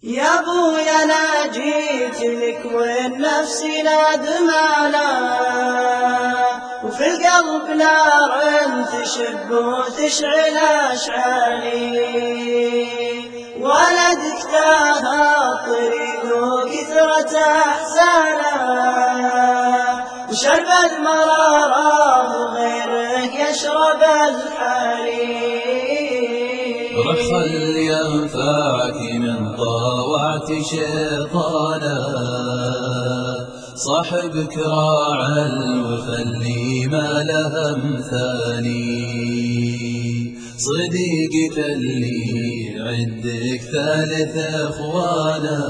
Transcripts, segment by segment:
يا ابويا انا جيت لك والنفس ندمانة، وفي القلب نار تشب وتشعل اشعالي، ولدك تاه الطريق وكثرة احزانه، وشرب المرارة وغيره يشرب الحليب. رخل ينفعك من طاوعت شيطانا، صاحبك راعى الوفا اللي ما له امثالي، صديقك اللي عندك ثالث اخوانا،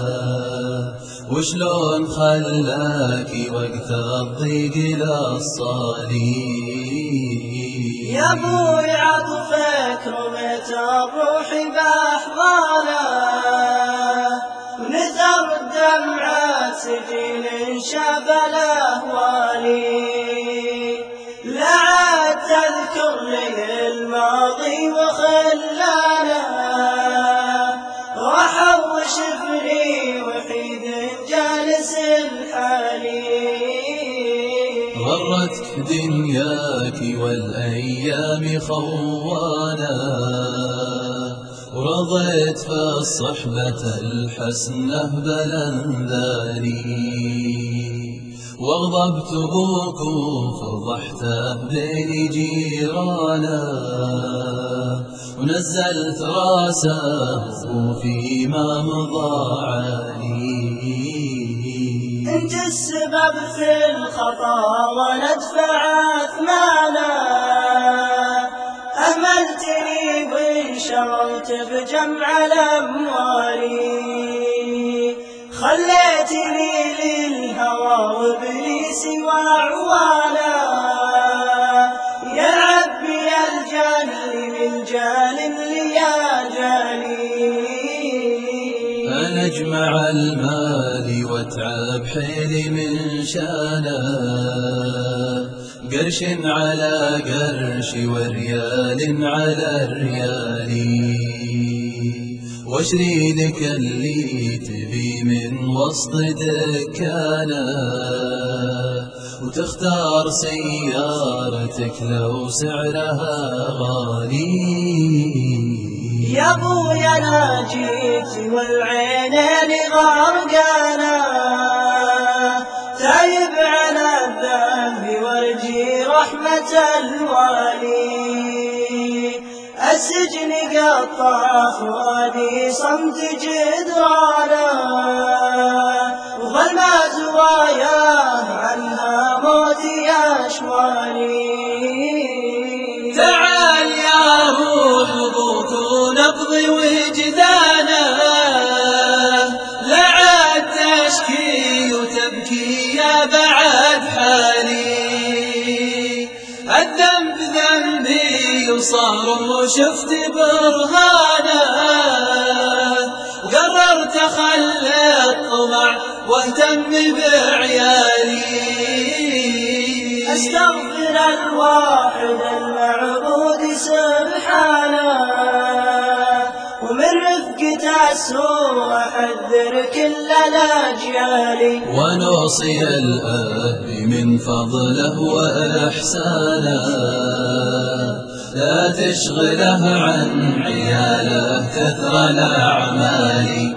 وشلون خلاك وقت الضيق للصالي. يا ابوي عطفك رميت الروح باحضانه، ونثر الدمعات سجين شاب الاهوالي، لا عاد تذكر لي الماضي وخلانه، راح وشفني وحيد جالس الحالي. غرتك دنياك والأيام خوانا، ورضيت في الصحبة الحسنة بلنذاني، واغضبت بوك وفضحته بين جيرانا، ونزلت راسه وفيما مضى علي. انت السبب في الخطا وندفع اثمانا، اهملتني وانشغلت بجمع الاموال، خليتني للهوى وابليسي واعوانا، يلعب بي الجاني من جان ليا جاني. أنا أجمع المال واتعب حيلي من شانه، قرش على قرش وريال على ريال، واشري لك اللي تبي من وسط دكانه، وتختار سيارتك لو سعرها غالي. يا ابويا انا جيت والعينين غرقانه، تايب على الذنب وارجي رحمة الوالي، السجن قطع فؤادي صمت جدرانه، وظلمة زواياه عنها موتي اشوالي. تعال يا روح ابوك ونقضي وجدانه، لا عاد تشكي وتبكي يا بعد حالي، الذنب ذنبي وصار وشفت برهانه، وقررت اخلي الطمع واهتم بعيالي. استغفر الواحد المعبود سبحانه، ومن رفقة السوء احذر كل الاجيال، ونوصي الأب من فضله وإحسانه، لا تشغله عن عياله كثر الأعمال.